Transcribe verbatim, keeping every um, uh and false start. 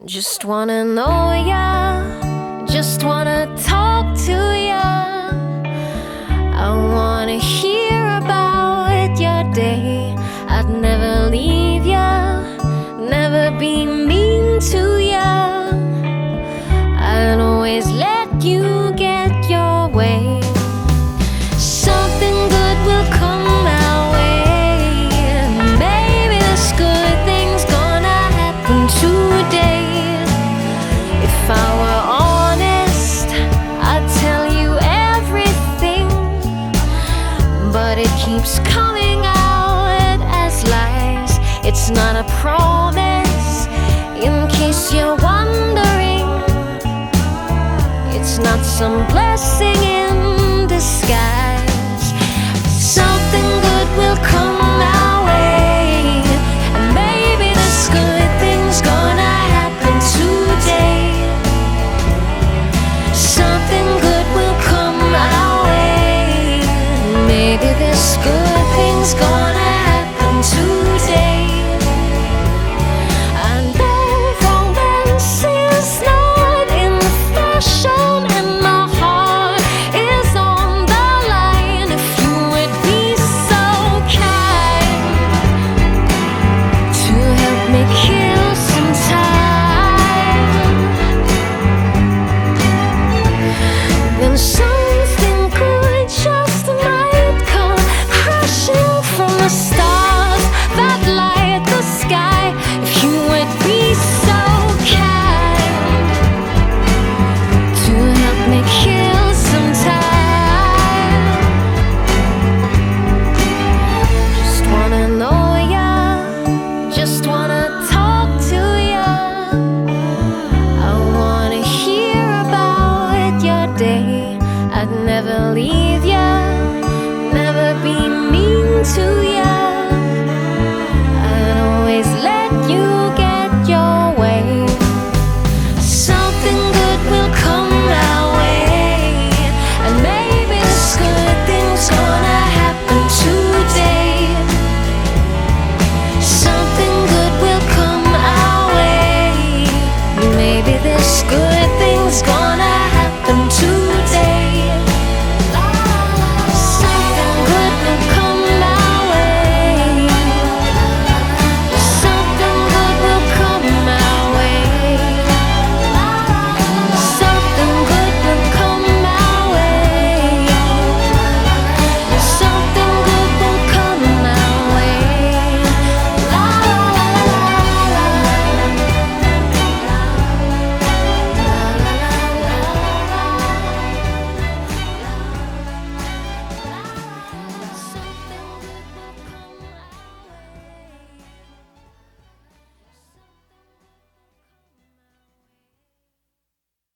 Just wanna know ya, just wanna talk to ya. I wanna hear about your day. I'd never leave ya, never be mean to ya. I'd always let you get your way. Something good will come our way. Maybe this good thing's gonna happen today. If I were honest, I'd tell you everything, but it keeps coming out as lies. It's not a promise, in case you're wondering. It's not some blessing in disguise. Something good will come